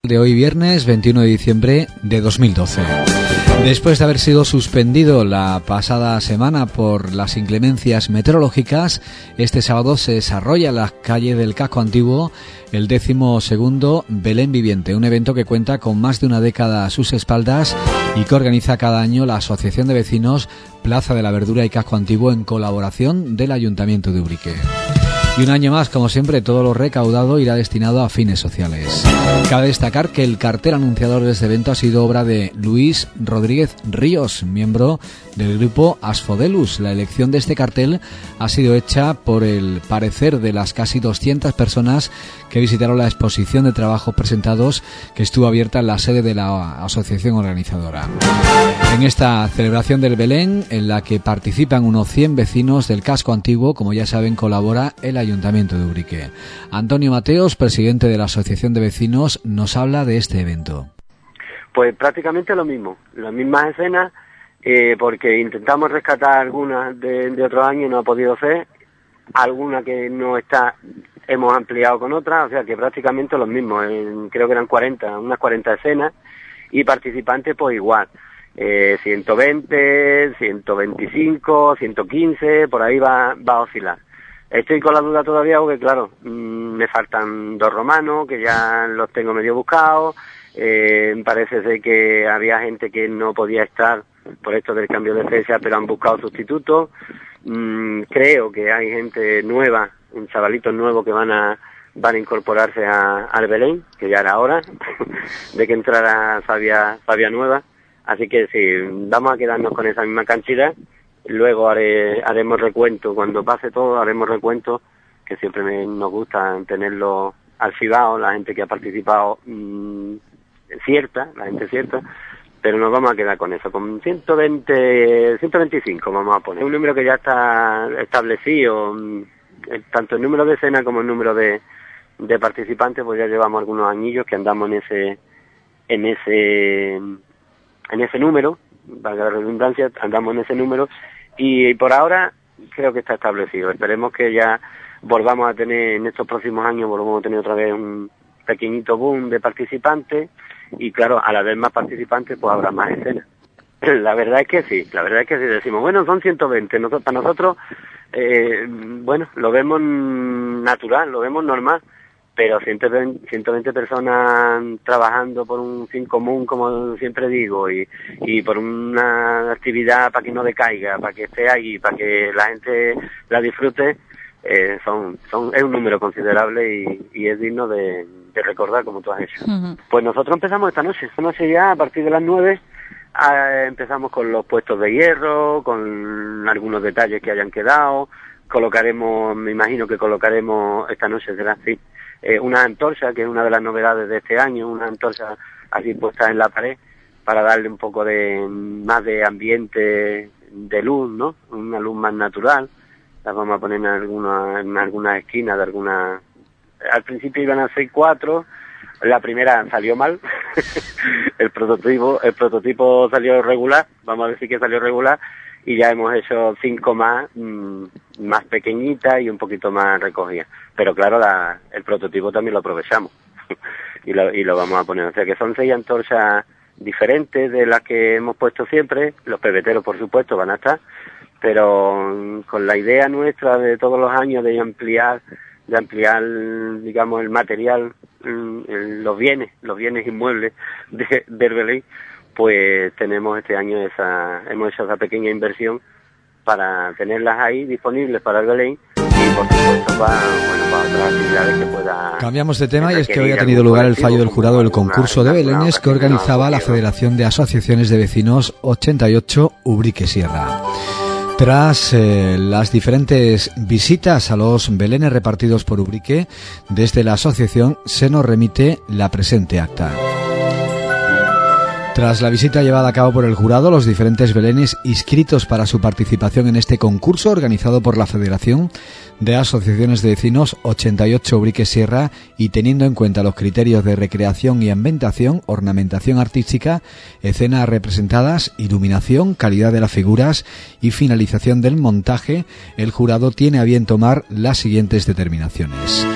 de hoy viernes 21 de diciembre de 2012. Después de haber sido suspendido la pasada semana por las inclemencias meteorológicas, este sábado se desarrolla en la calle del Casco Antiguo el 12º Belén Viviente, un evento que cuenta con más de una década a sus espaldas y que organiza cada año la Asociación de Vecinos Plaza de la Verdura y Casco Antiguo en colaboración del Ayuntamiento de Ubrique. Y un año más, como siempre, todo lo recaudado irá destinado a fines sociales. Cabe destacar que el cartel anunciador de este evento ha sido obra de Luis Rodríguez Ríos, miembro del grupo Asfodelus. La elección de este cartel ha sido hecha por el parecer de las casi 200 personas que visitaron la exposición de trabajos presentados que estuvo abierta en la sede de la asociación organizadora. En esta celebración del Belén, en la que participan unos 100 vecinos del Casco Antiguo, como ya saben, colabora el Ayuntamiento de Ubrique. Antonio Mateos, presidente de la Asociación de Vecinos, nos habla de este evento. Pues prácticamente lo mismo, las mismas escenas, porque intentamos rescatar algunas de otros años, no ha podido ser, alguna que no está, hemos ampliado con otras, o sea que prácticamente lo mismo, creo que eran unas 40 escenas, y participantes pues igual, 120, 125, 115, por ahí va a oscilar. Estoy con la duda todavía porque, claro, me faltan 2 romanos, que ya los tengo medio buscados. Parece ser que había gente que no podía estar por esto del cambio de fecha, pero han buscado sustitutos. Creo que hay gente nueva, un chavalito nuevo que van a incorporarse al Belén, que ya era hora de que entrara Fabia Nueva. Así que sí, vamos a quedarnos con esa misma cantidad. Luego haremos recuento, cuando pase todo haremos recuento, que siempre nos gusta tenerlo archivado, la gente que ha participado la gente cierta, pero nos vamos a quedar con eso, con 125 vamos a poner. Un número que ya está establecido, tanto el número de escenas como el número de participantes, pues ya llevamos algunos añillos que andamos en ese número, valga la redundancia, andamos en ese número y por ahora creo que está establecido. Esperemos que ya volvamos a tener, en estos próximos años, volvamos a tener otra vez un pequeñito boom de participantes y claro, al haber más participantes pues habrá más escenas. La verdad es que sí, decimos, bueno, son 120, para nosotros, bueno, lo vemos natural, lo vemos normal, pero 120 personas trabajando por un fin común, como siempre digo, y por una actividad para que no decaiga, para que esté ahí, para que la gente la disfrute, es un número considerable y es digno de recordar, como tú has hecho. Uh-huh. Pues nosotros empezamos esta noche ya a partir de las 9, empezamos con los puestos de hierro, con algunos detalles que hayan quedado, me imagino que colocaremos esta noche, será así, una antorcha, que es una de las novedades de este año, una antorcha así puesta en la pared, para darle un poco más de ambiente de luz, ¿no? Una luz más natural. Las vamos a poner en algunas esquinas de alguna. Al principio iban a ser 4, la primera salió mal, el prototipo salió regular, vamos a decir que salió regular, y ya hemos hecho 5 más pequeñitas y un poquito más recogidas. Pero claro, el prototipo también lo aprovechamos y lo vamos a poner. O sea que son 6 antorchas diferentes de las que hemos puesto siempre. Los pebeteros, por supuesto, van a estar, pero con la idea nuestra de todos los años de ampliar, digamos, el material, los bienes inmuebles del Belén, pues tenemos este año hemos hecho esa pequeña inversión para tenerlas ahí disponibles para el Belén y por supuesto para otras actividades que pueda. Cambiamos de tema y es que hoy ha tenido lugar el fallo del jurado del concurso de Belenes que organizaba la Federación de Asociaciones de Vecinos 88 Ubrique Sierra. Tras las diferentes visitas a los belenes repartidos por Ubrique, desde la asociación se nos remite la presente acta. Tras la visita llevada a cabo por el jurado, los diferentes belenes inscritos para su participación en este concurso organizado por la Federación de Asociaciones de Vecinos 88 Ubrique Sierra y teniendo en cuenta los criterios de recreación y ambientación, ornamentación artística, escenas representadas, iluminación, calidad de las figuras y finalización del montaje, el jurado tiene a bien tomar las siguientes determinaciones.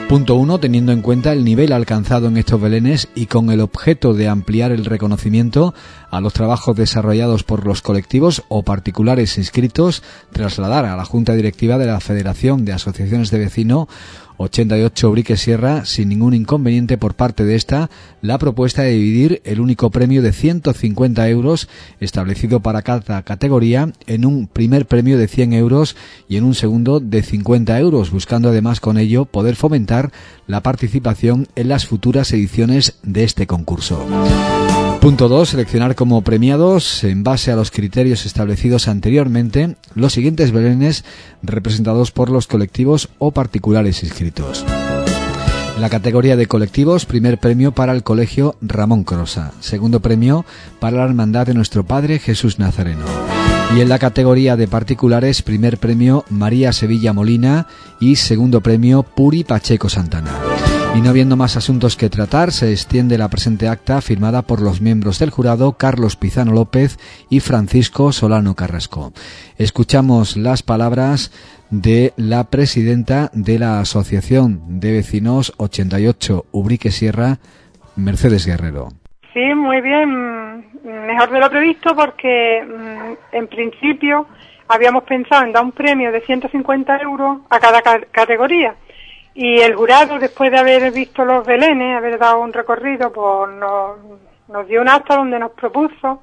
Punto 1. Teniendo en cuenta el nivel alcanzado en estos belenes y con el objeto de ampliar el reconocimiento a los trabajos desarrollados por los colectivos o particulares inscritos, trasladar a la Junta Directiva de la Federación de Asociaciones de Vecinos 88 Ubrique Sierra, sin ningún inconveniente por parte de esta, la propuesta de dividir el único premio de 150 euros establecido para cada categoría en un primer premio de 100 euros y en un segundo de 50 euros, buscando además con ello poder fomentar la participación en las futuras ediciones de este concurso. Punto 2. Seleccionar como premiados, en base a los criterios establecidos anteriormente, los siguientes belenes representados por los colectivos o particulares inscritos. En la categoría de colectivos, primer premio para el Colegio Ramón Crosa, segundo premio para la Hermandad de Nuestro Padre Jesús Nazareno. Y en la categoría de particulares, primer premio María Sevilla Molina y segundo premio Puri Pacheco Santana. Y no habiendo más asuntos que tratar, se extiende la presente acta firmada por los miembros del jurado Carlos Pizano López y Francisco Solano Carrasco. Escuchamos las palabras de la presidenta de la Asociación de Vecinos 88 Ubrique Sierra, Mercedes Guerrero. Sí, muy bien, mejor de lo previsto porque en principio habíamos pensado en dar un premio de 150 euros a cada categoría. Y el jurado, después de haber visto los belenes, haber dado un recorrido, pues nos dio un acta donde nos propuso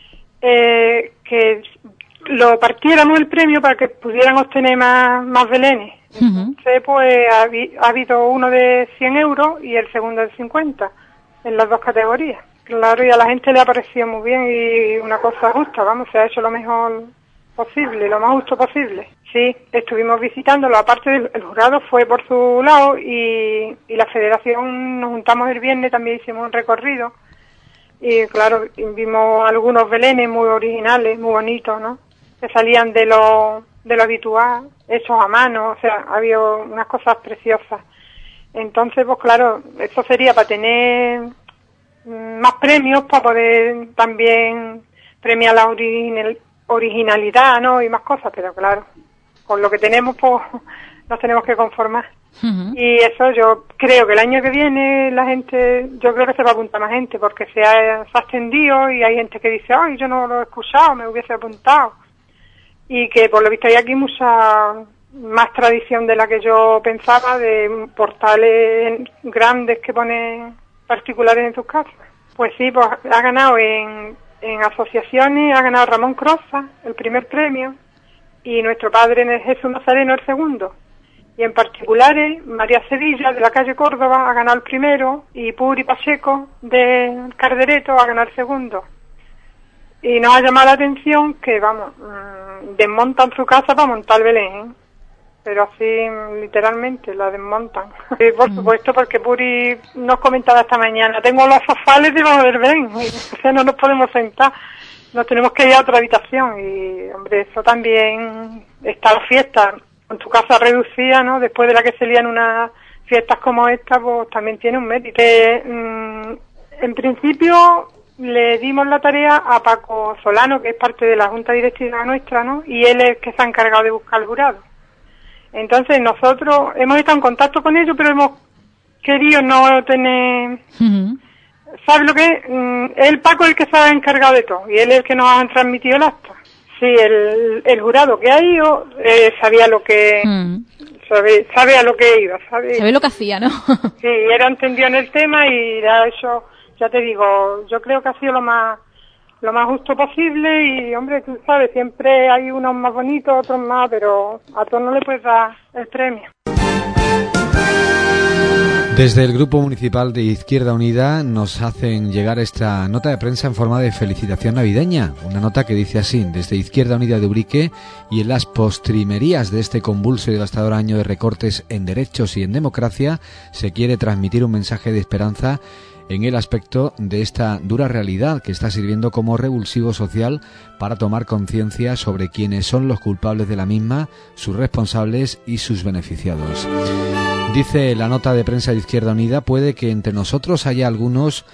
que lo partiéramos el premio para que pudieran obtener más belenes. Entonces, pues ha habido uno de 100 euros y el segundo de 50 en las dos categorías. Claro, y a la gente le ha parecido muy bien y una cosa justa, vamos, se ha hecho lo mejor posible, lo más justo posible. Sí, estuvimos visitándolo, aparte el jurado fue por su lado y la federación nos juntamos el viernes, también hicimos un recorrido y claro, vimos algunos belenes muy originales, muy bonitos, ¿no? Que salían de lo habitual, hechos a mano, o sea, había unas cosas preciosas. Entonces, pues claro, eso sería para tener más premios, para poder también premiar la originalidad, ¿no? Y más cosas, pero claro, con lo que tenemos, pues nos tenemos que conformar. Y eso yo creo que el año que viene la gente, yo creo que se va a apuntar más gente, porque se ha extendido y hay gente que dice, ay, yo no lo he escuchado, me hubiese apuntado. Y que por lo visto hay aquí mucha más tradición de la que yo pensaba, de portales grandes que ponen particulares en sus casas. Pues sí, pues ha ganado en asociaciones, ha ganado Ramón Crosa el primer premio y Nuestro Padre Jesús Nazareno el segundo. Y en particulares, María Sevilla de la calle Córdoba ha ganado el primero y Puri Pacheco de Cardereto ha ganado el segundo. Y nos ha llamado la atención que, vamos, desmontan su casa para montar Belén, ¿eh? Pero así, literalmente, la desmontan. Sí, por supuesto, porque Puri nos comentaba esta mañana, tengo los sofales debajo del Belén, o sea, no nos podemos sentar, nos tenemos que ir a otra habitación. Y, hombre, eso también está la fiesta, con tu casa reducida, ¿no? Después de la que se lían unas fiestas como esta, pues también tiene un mérito. En principio, le dimos la tarea a Paco Solano, que es parte de la Junta Directiva nuestra, ¿no? Y él es el que se ha encargado de buscar el jurado. Entonces nosotros hemos estado en contacto con ellos, pero hemos querido no tener... ¿Sabes lo que es? El Paco es el que se ha encargado de todo y él es el que nos ha transmitido el acta. Sí, el jurado que ha ido sabía lo que... sabe a lo que iba, ¿sabes? Sabe lo que hacía, ¿no? Sí, era entendido en el tema y era eso, ya te digo, yo creo que ha sido lo más justo posible y, hombre, tú sabes, siempre hay unos más bonitos, otros más, pero a todos no le puedes dar el premio. Desde el Grupo Municipal de Izquierda Unida nos hacen llegar esta nota de prensa en forma de felicitación navideña. Una nota que dice así: desde Izquierda Unida de Ubrique y en las postrimerías de este convulso y devastador año de recortes en derechos y en democracia, se quiere transmitir un mensaje de esperanza en el aspecto de esta dura realidad que está sirviendo como revulsivo social para tomar conciencia sobre quiénes son los culpables de la misma, sus responsables y sus beneficiados. Dice la nota de prensa de Izquierda Unida: puede que entre nosotros haya algunos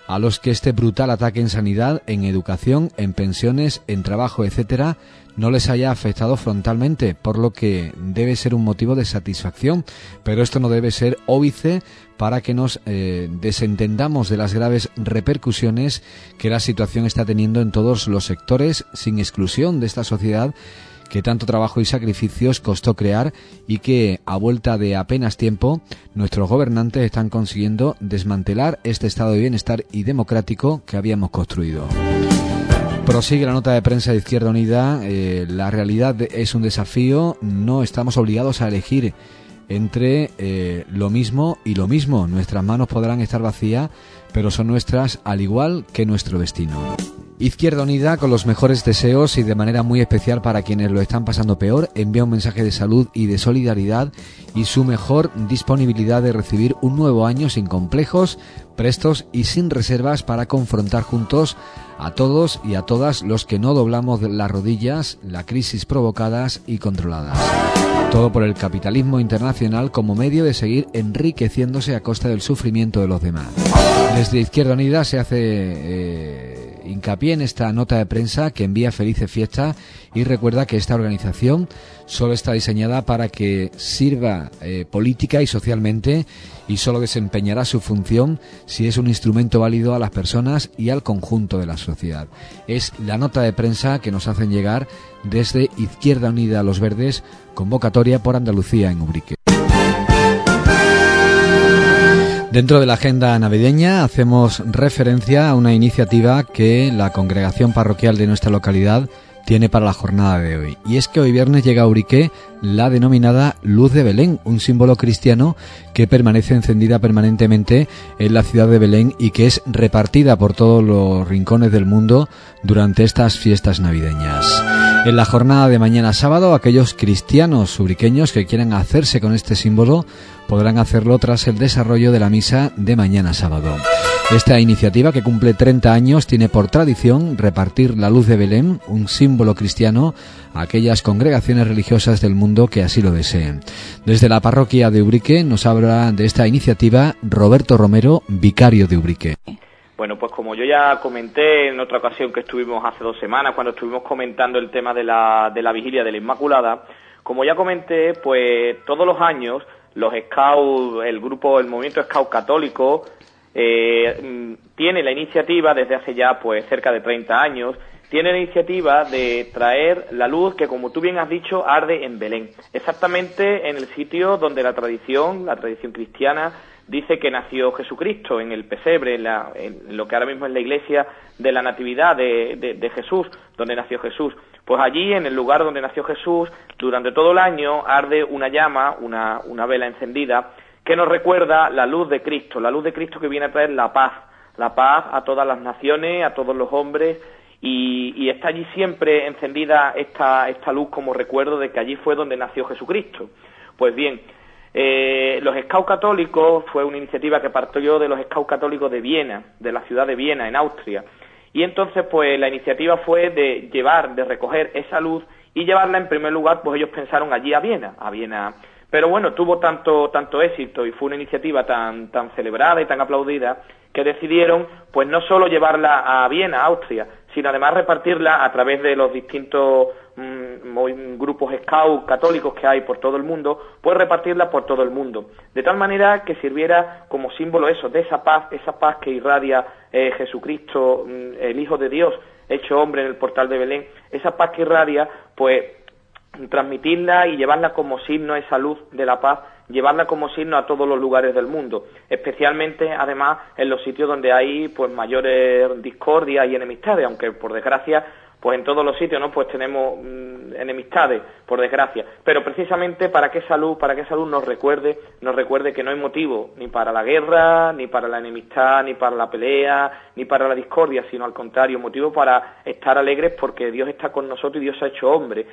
a los que este brutal ataque en sanidad, en educación, en pensiones, en trabajo, etcétera, no les haya afectado frontalmente, por lo que debe ser un motivo de satisfacción, pero esto no debe ser óbice para que nos desentendamos de las graves repercusiones que la situación está teniendo en todos los sectores, sin exclusión de esta sociedad que tanto trabajo y sacrificios costó crear y que, a vuelta de apenas tiempo, nuestros gobernantes están consiguiendo desmantelar este estado de bienestar y democrático que habíamos construido. Prosigue la nota de prensa de Izquierda Unida. La realidad es un desafío, no estamos obligados a elegir entre lo mismo y lo mismo. Nuestras manos podrán estar vacías, pero son nuestras al igual que nuestro destino. Izquierda Unida, con los mejores deseos y de manera muy especial para quienes lo están pasando peor, envía un mensaje de salud y de solidaridad y su mejor disponibilidad de recibir un nuevo año sin complejos, prestos y sin reservas para confrontar juntos a todos y a todas los que no doblamos las rodillas, la crisis provocadas y controladas. Todo por el capitalismo internacional como medio de seguir enriqueciéndose a costa del sufrimiento de los demás. Desde Izquierda Unida se hace hincapié en esta nota de prensa que envía felices fiestas y recuerda que esta organización solo está diseñada para que sirva política y socialmente y solo desempeñará su función si es un instrumento válido a las personas y al conjunto de la sociedad. Es la nota de prensa que nos hacen llegar desde Izquierda Unida Los Verdes, convocatoria por Andalucía en Ubrique. Dentro de la agenda navideña hacemos referencia a una iniciativa que la congregación parroquial de nuestra localidad tiene para la jornada de hoy. Y es que hoy viernes llega a Ubrique la denominada Luz de Belén, un símbolo cristiano que permanece encendida permanentemente en la ciudad de Belén y que es repartida por todos los rincones del mundo durante estas fiestas navideñas. En la jornada de mañana sábado, aquellos cristianos ubriqueños que quieran hacerse con este símbolo podrán hacerlo tras el desarrollo de la misa de mañana sábado. Esta iniciativa, que cumple 30 años, tiene por tradición repartir la luz de Belén, un símbolo cristiano, a aquellas congregaciones religiosas del mundo que así lo deseen. Desde la parroquia de Ubrique nos habla de esta iniciativa Roberto Romero, vicario de Ubrique. Bueno, pues como yo ya comenté en otra ocasión que estuvimos hace 2 semanas, cuando estuvimos comentando el tema de la vigilia de la Inmaculada, como ya comenté, pues todos los años los Scouts, el movimiento Scout católico, tiene la iniciativa desde hace ya pues cerca de 30 años, tiene la iniciativa de traer la luz que, como tú bien has dicho, arde en Belén, exactamente en el sitio donde la tradición cristiana dice que nació Jesucristo, en el pesebre, en lo que ahora mismo es la iglesia de la Natividad de Jesús, donde nació Jesús. Pues allí, en el lugar donde nació Jesús, durante todo el año arde una llama, una vela encendida, que nos recuerda la luz de Cristo que viene a traer la paz a todas las naciones, a todos los hombres, y está allí siempre encendida esta luz como recuerdo de que allí fue donde nació Jesucristo. Pues bien, los Scouts católicos fue una iniciativa que partió de los Scouts católicos de Viena, de la ciudad de Viena, en Austria, y entonces pues la iniciativa fue de recoger esa luz y llevarla en primer lugar, pues ellos pensaron allí a Viena, pero bueno, tuvo tanto éxito y fue una iniciativa tan celebrada y tan aplaudida que decidieron pues no solo llevarla a Viena, Austria, sino además repartirla a través de los distintos grupos Scout católicos que hay por todo el mundo, pues repartirla por todo el mundo, de tal manera que sirviera como símbolo eso, de esa paz que irradia Jesucristo, el Hijo de Dios, hecho hombre en el portal de Belén, esa paz que irradia, pues transmitirla y llevarla como signo a esa luz de la paz, llevarla como signo a todos los lugares del mundo, especialmente además en los sitios donde hay pues mayores discordias y enemistades, aunque por desgracia pues en todos los sitios no pues tenemos enemistades, por desgracia, pero precisamente para que esa luz nos recuerde que no hay motivo ni para la guerra, ni para la enemistad, ni para la pelea, ni para la discordia, sino al contrario, motivo para estar alegres porque Dios está con nosotros y Dios se ha hecho hombre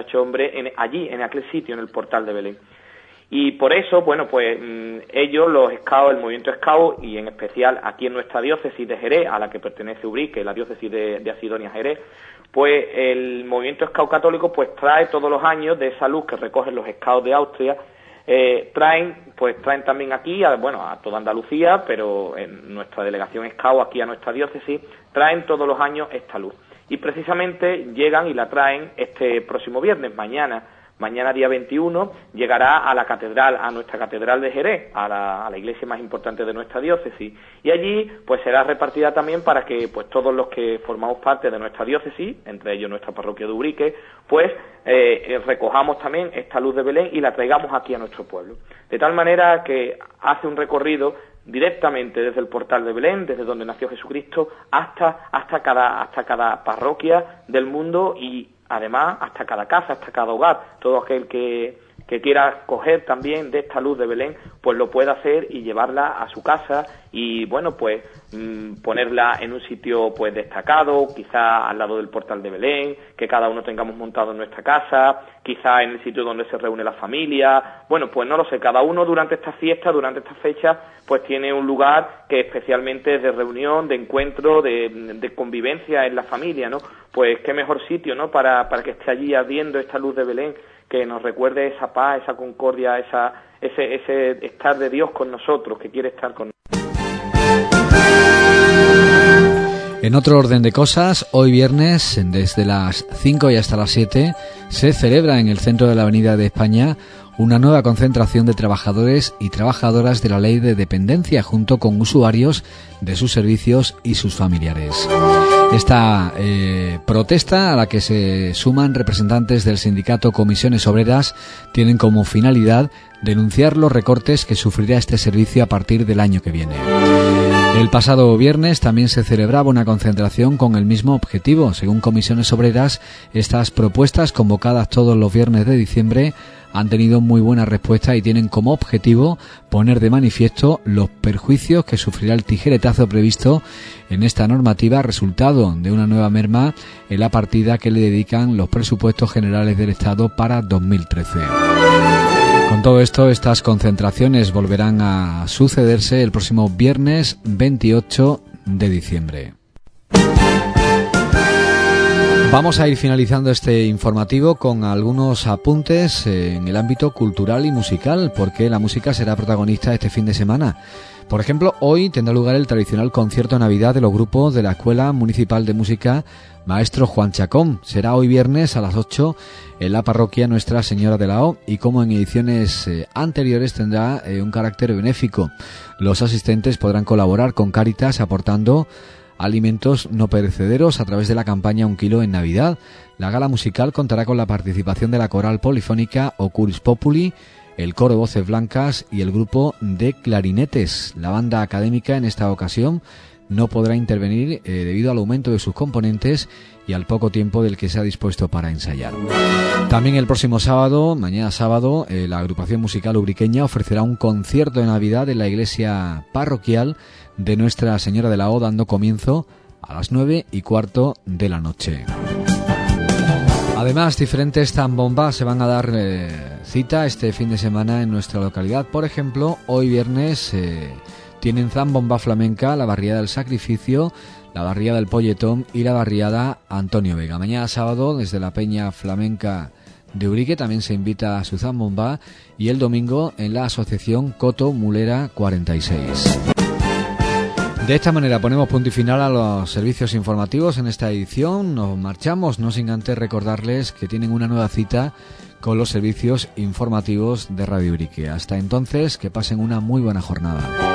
allí, en aquel sitio, en el portal de Belén. Y por eso, bueno, pues ellos, los Scouts, el movimiento Scout, y en especial aquí en nuestra diócesis de Jerez, a la que pertenece Ubrique, la diócesis de Asidonia Jerez, pues el movimiento Scout católico pues trae todos los años de esa luz que recogen los Scouts de Austria, traen también aquí, a toda Andalucía, pero en nuestra delegación Escao, aquí a nuestra diócesis, traen todos los años esta luz. Y precisamente llegan y la traen este próximo viernes, mañana día 21, llegará a la catedral, a nuestra catedral de Jerez, a la iglesia más importante de nuestra diócesis, y allí pues será repartida también para que pues todos los que formamos parte de nuestra diócesis, entre ellos nuestra parroquia de Ubrique, pues recojamos también esta luz de Belén y la traigamos aquí a nuestro pueblo. De tal manera que hace un recorrido directamente desde el portal de Belén, desde donde nació Jesucristo, hasta cada parroquia del mundo y además hasta cada casa, hasta cada hogar. Todo aquel que quiera coger también de esta luz de Belén, pues lo puede hacer y llevarla a su casa y ponerla en un sitio pues destacado, quizá al lado del portal de Belén, que cada uno tengamos montado en nuestra casa, quizá en el sitio donde se reúne la familia. Pues no lo sé, cada uno durante esta fiesta, durante esta fecha, pues tiene un lugar que especialmente es de reunión, de encuentro, de convivencia en la familia, ¿no? Pues qué mejor sitio, ¿no?, para que esté allí ardiendo esta luz de Belén, que nos recuerde esa paz, esa concordia, ese estar de Dios con nosotros, que quiere estar con nosotros. En otro orden de cosas, hoy viernes, desde las 5 y hasta las 7, se celebra en el centro de la Avenida de España una nueva concentración de trabajadores y trabajadoras de la Ley de Dependencia, junto con usuarios de sus servicios y sus familiares. Esta protesta, a la que se suman representantes del sindicato Comisiones Obreras, tienen como finalidad denunciar los recortes que sufrirá este servicio a partir del año que viene. El pasado viernes también se celebraba una concentración con el mismo objetivo. Según Comisiones Obreras, estas propuestas, convocadas todos los viernes de diciembre, han tenido muy buena respuesta y tienen como objetivo poner de manifiesto los perjuicios que sufrirá el tijeretazo previsto en esta normativa, resultado de una nueva merma en la partida que le dedican los presupuestos generales del Estado para 2013. Con todo esto, estas concentraciones volverán a sucederse el próximo viernes 28 de diciembre. Vamos a ir finalizando este informativo con algunos apuntes en el ámbito cultural y musical, porque la música será protagonista este fin de semana. Por ejemplo, hoy tendrá lugar el tradicional concierto de Navidad de los grupos de la Escuela Municipal de Música Maestro Juan Chacón. Será hoy viernes a las 8 en la parroquia Nuestra Señora de la O, y como en ediciones anteriores tendrá un carácter benéfico. Los asistentes podrán colaborar con Cáritas aportando alimentos no perecederos a través de la campaña 1 kilo en Navidad. La gala musical contará con la participación de la coral polifónica Ocuris Populi, el coro Voces Blancas y el grupo de clarinetes. La banda académica en esta ocasión no podrá intervenir debido al aumento de sus componentes y al poco tiempo del que se ha dispuesto para ensayar. También el próximo sábado, mañana sábado, la agrupación musical ubriqueña ofrecerá un concierto de Navidad en la iglesia parroquial de Nuestra Señora de la O, dando comienzo a las 9:15 de la noche. Además, diferentes zambombas se van a dar cita este fin de semana en nuestra localidad. Por ejemplo, hoy viernes tienen zambomba flamenca la barriada del Sacrificio, la barriada del Polletón y la barriada Antonio Vega. Mañana sábado, desde la Peña Flamenca de Ubrique, también se invita a su zambomba, y el domingo en la asociación Coto Mulera 46. De esta manera ponemos punto y final a los servicios informativos en esta edición. Nos marchamos, no sin antes recordarles que tienen una nueva cita con los servicios informativos de Radio Ubrique. Hasta entonces, que pasen una muy buena jornada.